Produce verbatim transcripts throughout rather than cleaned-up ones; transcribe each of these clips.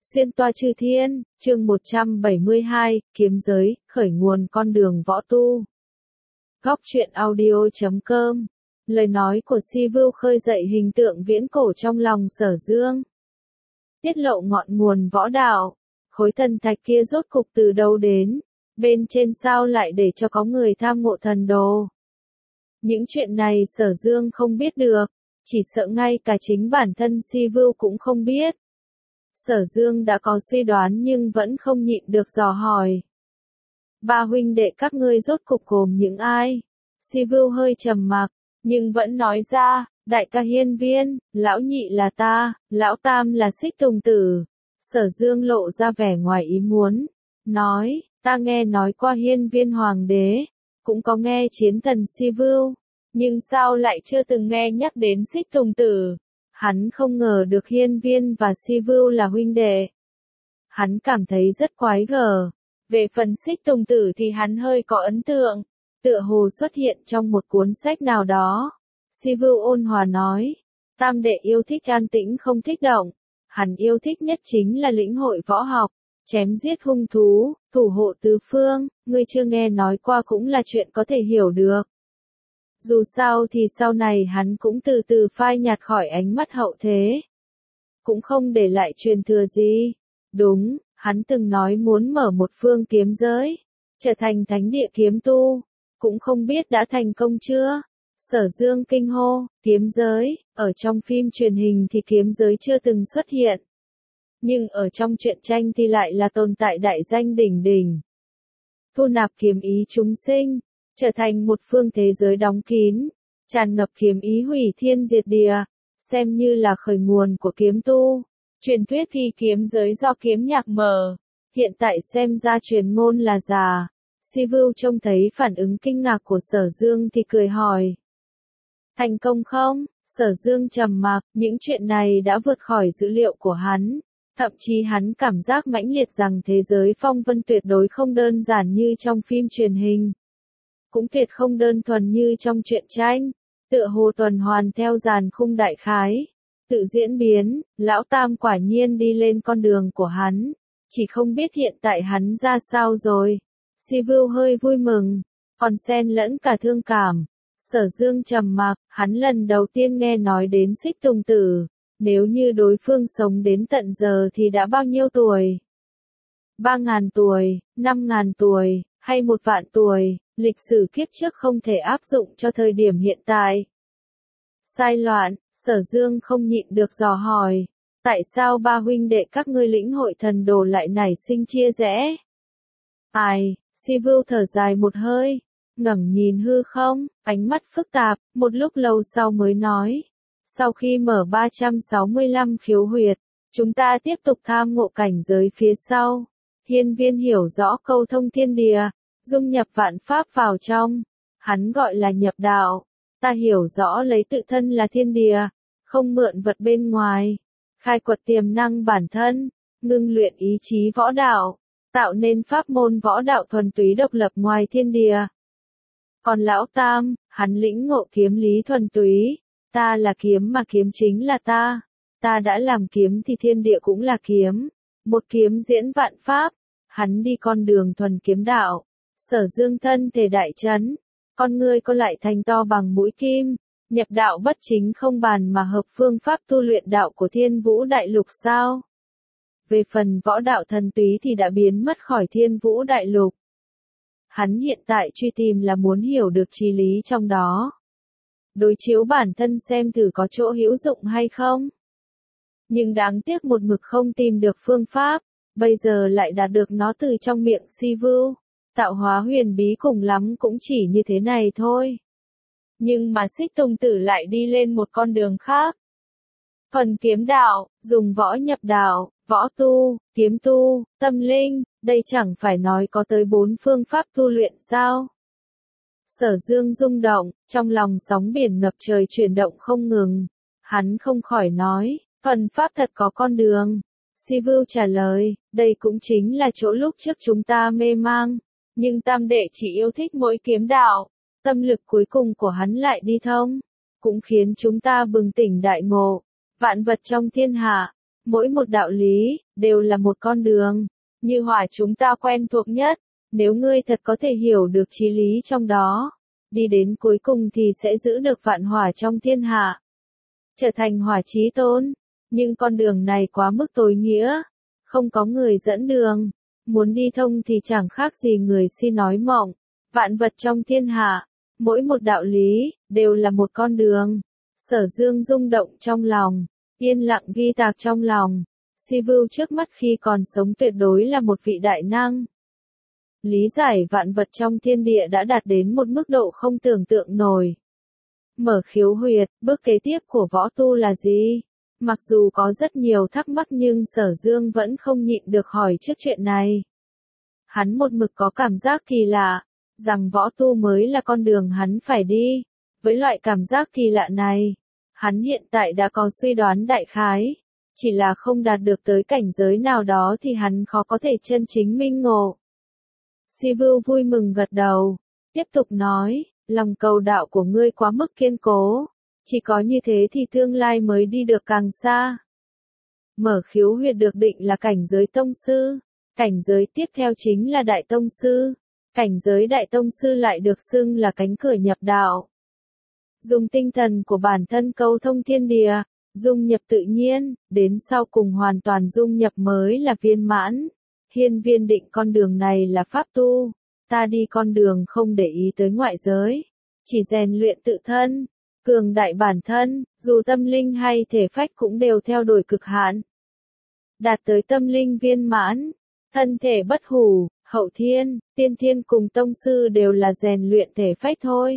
Xuyên toa chư thiên, chương một trăm bảy mươi hai, kiếm giới, khởi nguồn con đường võ tu. Góc truyện audio chấm com. Lời nói của Si Vưu khơi dậy hình tượng viễn cổ trong lòng Sở Dương. Tiết lộ ngọn nguồn võ đạo, khối thần thạch kia rốt cục từ đâu đến, bên trên sao lại để cho có người tham ngộ thần đồ. Những chuyện này Sở Dương không biết được, chỉ sợ ngay cả chính bản thân Si Vưu cũng không biết. Sở Dương đã có suy đoán nhưng vẫn không nhịn được dò hỏi. Ba huynh đệ các ngươi rốt cục gồm những ai? Si Vưu hơi trầm mặc, nhưng vẫn nói ra, đại ca Hiên Viên, lão nhị là ta, lão tam là Xích Tùng Tử. Sở Dương lộ ra vẻ ngoài ý muốn, nói, ta nghe nói qua Hiên Viên Hoàng đế, cũng có nghe chiến thần Si Vưu, nhưng sao lại chưa từng nghe nhắc đến Xích Tùng Tử? Hắn không ngờ được Hiên Viên và Si Vưu là huynh đệ. Hắn cảm thấy rất quái gở. Về phần Xích Tùng Tử thì hắn hơi có ấn tượng, tựa hồ xuất hiện trong một cuốn sách nào đó. Si Vưu ôn hòa nói, tam đệ yêu thích an tĩnh không thích động. Hắn yêu thích nhất chính là lĩnh hội võ học, chém giết hung thú, thủ hộ tứ phương, ngươi chưa nghe nói qua cũng là chuyện có thể hiểu được. Dù sao thì sau này hắn cũng từ từ phai nhạt khỏi ánh mắt hậu thế. Cũng không để lại truyền thừa gì. Đúng, hắn từng nói muốn mở một phương kiếm giới, trở thành thánh địa kiếm tu. Cũng không biết đã thành công chưa? Sở Dương kinh hô, kiếm giới, ở trong phim truyền hình thì kiếm giới chưa từng xuất hiện. Nhưng ở trong truyện tranh thì lại là tồn tại đại danh đỉnh đỉnh. Thu nạp kiếm ý chúng sinh, trở thành một phương thế giới đóng kín, tràn ngập kiếm ý hủy thiên diệt địa, xem như là khởi nguồn của kiếm tu. Truyền thuyết thì kiếm giới do kiếm nhạc mở, hiện tại xem ra truyền ngôn là giả. Si Vưu trông thấy phản ứng kinh ngạc của Sở Dương thì cười hỏi. Thành công không? Sở Dương trầm mặc, những chuyện này đã vượt khỏi dữ liệu của hắn. Thậm chí hắn cảm giác mãnh liệt rằng thế giới phong vân tuyệt đối không đơn giản như trong phim truyền hình. Cũng tuyệt không đơn thuần như trong truyện tranh, tựa hồ tuần hoàn theo dàn khung đại khái, tự diễn biến. Lão tam quả nhiên đi lên con đường của hắn, chỉ không biết hiện tại hắn ra sao rồi. Si Vưu hơi vui mừng, còn xen lẫn cả thương cảm. Sở Dương trầm mặc, hắn lần đầu tiên nghe nói đến Xích Tùng Tử, nếu như đối phương sống đến tận giờ thì đã bao nhiêu tuổi? Ba ngàn tuổi, năm ngàn tuổi, hay một vạn tuổi? Lịch sử kiếp trước không thể áp dụng cho thời điểm hiện tại. Sai loạn, Sở Dương không nhịn được dò hỏi, tại sao ba huynh đệ các ngươi lĩnh hội thần đồ lại nảy sinh chia rẽ? Ai, Si Vưu thở dài một hơi, ngẩng nhìn hư không, ánh mắt phức tạp, một lúc lâu sau mới nói, sau khi mở ba trăm sáu mươi lăm khiếu huyệt, chúng ta tiếp tục tham ngộ cảnh giới phía sau. Hiên Viên hiểu rõ câu thông thiên địa, dung nhập vạn pháp vào trong, hắn gọi là nhập đạo. Ta hiểu rõ lấy tự thân là thiên địa, không mượn vật bên ngoài, khai quật tiềm năng bản thân, ngưng luyện ý chí võ đạo, tạo nên pháp môn võ đạo thuần túy độc lập ngoài thiên địa. Còn lão tam, hắn lĩnh ngộ kiếm lý thuần túy, ta là kiếm mà kiếm chính là ta, ta đã làm kiếm thì thiên địa cũng là kiếm, một kiếm diễn vạn pháp, hắn đi con đường thuần kiếm đạo. Sở Dương thân thể đại chấn, con ngươi có lại thành to bằng mũi kim, nhập đạo bất chính không bàn mà hợp phương pháp tu luyện đạo của Thiên Vũ Đại Lục sao? Về phần võ đạo thần túy thì đã biến mất khỏi Thiên Vũ Đại Lục. Hắn hiện tại truy tìm là muốn hiểu được chí lý trong đó. Đối chiếu bản thân xem thử có chỗ hữu dụng hay không. Nhưng đáng tiếc một mực không tìm được phương pháp, bây giờ lại đạt được nó từ trong miệng Si Vưu. Tạo hóa huyền bí cùng lắm cũng chỉ như thế này thôi. Nhưng mà Xích Tùng Tử lại đi lên một con đường khác. Phần kiếm đạo, dùng võ nhập đạo, võ tu, kiếm tu, tâm linh, đây chẳng phải nói có tới bốn phương pháp tu luyện sao? Sở Dương rung động, trong lòng sóng biển ngập trời chuyển động không ngừng. Hắn không khỏi nói, phần pháp thật có con đường. Si Vưu trả lời, đây cũng chính là chỗ lúc trước chúng ta mê mang. Nhưng tam đệ chỉ yêu thích mỗi kiếm đạo, tâm lực cuối cùng của hắn lại đi thông, cũng khiến chúng ta bừng tỉnh đại ngộ. Vạn vật trong thiên hạ, Mỗi một đạo lý, đều là một con đường. Như hỏa chúng ta quen thuộc nhất, nếu ngươi thật có thể hiểu được chí lý trong đó, đi đến cuối cùng thì sẽ giữ được vạn hỏa trong thiên hạ. Trở thành hỏa chí tôn. Nhưng con đường này quá mức tối nghĩa. Không có người dẫn đường. Muốn đi thông thì chẳng khác gì người si nói mộng. Vạn vật trong thiên hạ, mỗi một đạo lý, đều là một con đường. Sở Dương rung động trong lòng, yên lặng ghi tạc trong lòng. Si Vưu trước mắt khi còn sống tuyệt đối là một vị đại năng. Lý giải vạn vật trong thiên địa đã đạt đến một mức độ không tưởng tượng nổi. Mở khiếu huyệt, bước kế tiếp của võ tu là gì? Mặc dù có rất nhiều thắc mắc nhưng Sở Dương vẫn không nhịn được hỏi trước chuyện này. Hắn một mực có cảm giác kỳ lạ, rằng võ tu mới là con đường hắn phải đi. Với loại cảm giác kỳ lạ này, hắn hiện tại đã có suy đoán đại khái. Chỉ là không đạt được tới cảnh giới nào đó thì hắn khó có thể chân chính minh ngộ. Si Vưu vui mừng gật đầu, tiếp tục nói, lòng cầu đạo của ngươi quá mức kiên cố, chỉ có như thế thì tương lai mới đi được càng xa. Mở khiếu huyệt được định là cảnh giới tông sư, cảnh giới tiếp theo chính là đại tông sư, cảnh giới đại tông sư lại được xưng là cánh cửa nhập đạo. Dùng tinh thần của bản thân câu thông thiên địa, dung nhập tự nhiên, đến sau cùng hoàn toàn dung nhập mới là viên mãn. Hiên Viên định con đường này là pháp tu, ta đi con đường không để ý tới ngoại giới, chỉ rèn luyện tự thân, cường đại bản thân, dù tâm linh hay thể phách cũng đều theo đuổi cực hạn. Đạt tới tâm linh viên mãn, thân thể bất hủ, hậu thiên, tiên thiên cùng tông sư đều là rèn luyện thể phách thôi.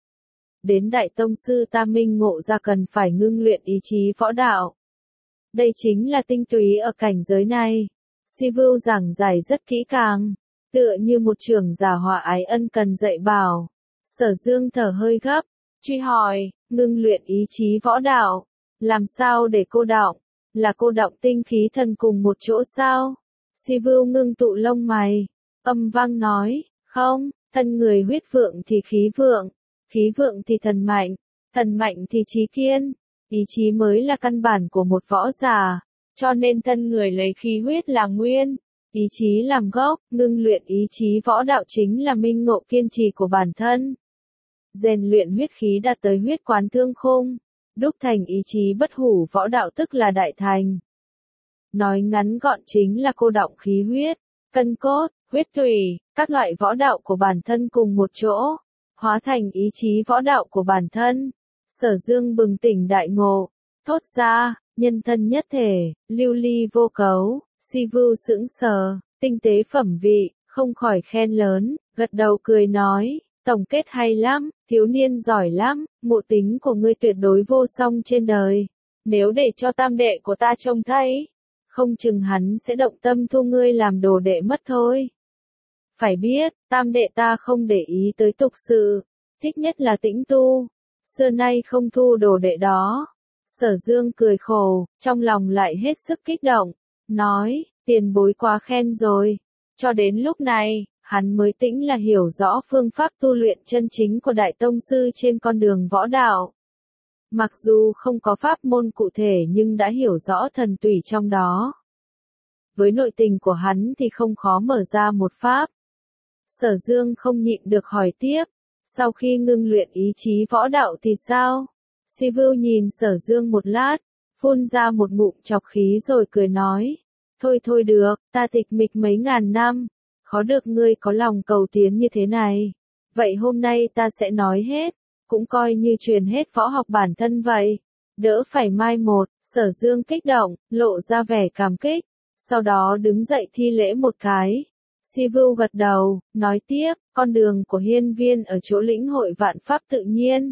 Đến đại tông sư ta minh ngộ ra cần phải ngưng luyện ý chí võ đạo. Đây chính là tinh túy ở cảnh giới này. Si Vưu giảng giải rất kỹ càng, tựa như một trưởng giả họa ái ân cần dạy bảo. Sở Dương thở hơi gấp, truy hỏi, ngưng luyện ý chí võ đạo, làm sao để cô đọng, là cô đọng tinh khí thần cùng một chỗ sao? Si Vưu ngưng tụ lông mày, âm vang nói, không, thân người huyết vượng thì khí vượng, khí vượng thì thần mạnh, thần mạnh thì trí kiên, ý chí mới là căn bản của một võ giả. Cho nên thân người lấy khí huyết là nguyên, ý chí làm gốc, ngưng luyện ý chí võ đạo chính là minh ngộ kiên trì của bản thân. Rèn luyện huyết khí đạt tới huyết quán thương khung, đúc thành ý chí bất hủ võ đạo tức là đại thành. Nói ngắn gọn chính là cô đọng khí huyết, cân cốt, huyết thủy, các loại võ đạo của bản thân cùng một chỗ, hóa thành ý chí võ đạo của bản thân. Sở Dương bừng tỉnh đại ngộ, thốt ra, nhân thân nhất thể, lưu ly vô cấu. Si Vưu sững sờ, tinh tế phẩm vị, không khỏi khen lớn, gật đầu cười nói, tổng kết hay lắm, thiếu niên giỏi lắm, ngộ tính của ngươi tuyệt đối vô song trên đời. Nếu để cho tam đệ của ta trông thấy, không chừng hắn sẽ động tâm thu ngươi làm đồ đệ mất thôi. Phải biết, tam đệ ta không để ý tới tục sự, thích nhất là tĩnh tu, xưa nay không thu đồ đệ đó. Sở Dương cười khổ, trong lòng lại hết sức kích động, nói, tiền bối quá khen rồi. Cho đến lúc này, hắn mới tĩnh là hiểu rõ phương pháp tu luyện chân chính của Đại Tông Sư trên con đường võ đạo. Mặc dù không có pháp môn cụ thể nhưng đã hiểu rõ thần tùy trong đó. Với nội tình của hắn thì không khó mở ra một pháp. Sở Dương không nhịn được hỏi tiếp, sau khi ngưng luyện ý chí võ đạo thì sao? Si Vưu nhìn Sở Dương một lát, phun ra một ngụm chọc khí rồi cười nói, thôi thôi được, ta tịch mịch mấy ngàn năm, khó được ngươi có lòng cầu tiến như thế này. Vậy hôm nay ta sẽ nói hết, cũng coi như truyền hết võ học bản thân vậy, đỡ phải mai một. Sở Dương kích động, lộ ra vẻ cảm kích, sau đó đứng dậy thi lễ một cái. Si Vưu gật đầu, nói tiếp, con đường của Hiên Viên ở chỗ lĩnh hội vạn pháp tự nhiên.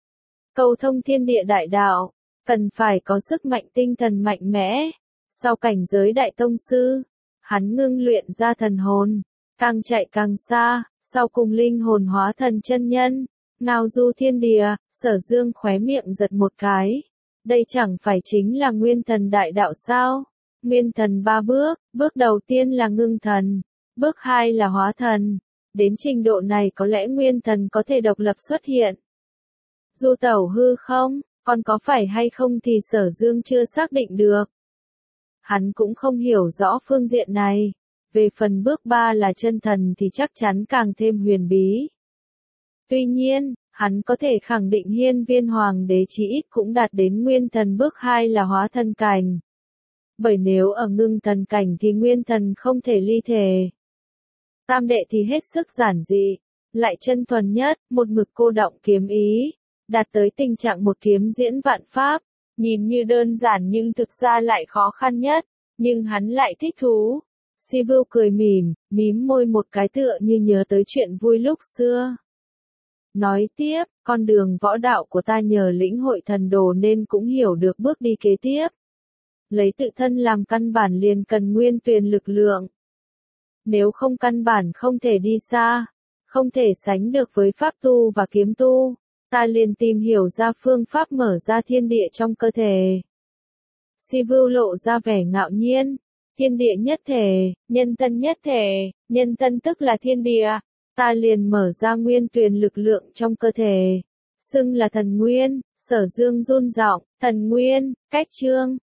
Cầu thông thiên địa đại đạo, cần phải có sức mạnh tinh thần mạnh mẽ. Sau cảnh giới đại tông sư, hắn ngưng luyện ra thần hồn, càng chạy càng xa, sau cùng linh hồn hóa thần chân nhân, ngao du thiên địa. Sở Dương khóe miệng giật một cái. Đây chẳng phải chính là nguyên thần đại đạo sao? Nguyên thần ba bước, bước đầu tiên là ngưng thần, bước hai là hóa thần. Đến trình độ này có lẽ nguyên thần có thể độc lập xuất hiện. Du tẩu hư không, còn có phải hay không thì Sở Dương chưa xác định được. hắn cũng không hiểu rõ phương diện này. Về phần bước ba là chân thần thì chắc chắn càng thêm huyền bí. Tuy nhiên, hắn có thể khẳng định hiên viên hoàng đế chí ít cũng đạt đến nguyên thần bước hai là hóa thần cảnh. Bởi nếu ở ngưng thần cảnh thì nguyên thần không thể ly thể. Tam đệ thì hết sức giản dị, lại chân thuần nhất, một mực cô động kiếm ý, đạt tới tình trạng một kiếm diễn vạn pháp, nhìn như đơn giản nhưng thực ra lại khó khăn nhất, nhưng hắn lại thích thú. Si Vưu cười mỉm, mím môi một cái tựa như nhớ tới chuyện vui lúc xưa. Nói tiếp, con đường võ đạo của ta nhờ lĩnh hội thần đồ nên cũng hiểu được bước đi kế tiếp. Lấy tự thân làm căn bản liền cần nguyên tuyền lực lượng. Nếu không căn bản không thể đi xa, không thể sánh được với pháp tu và kiếm tu, ta liền tìm hiểu ra phương pháp mở ra thiên địa trong cơ thể. Si Vưu lộ ra vẻ ngạo nhiên, thiên địa nhất thể, nhân thân nhất thể, nhân thân tức là thiên địa, ta liền mở ra nguyên tuyền lực lượng trong cơ thể, xưng là thần nguyên. Sở Dương run giọng, thần nguyên, cách chương.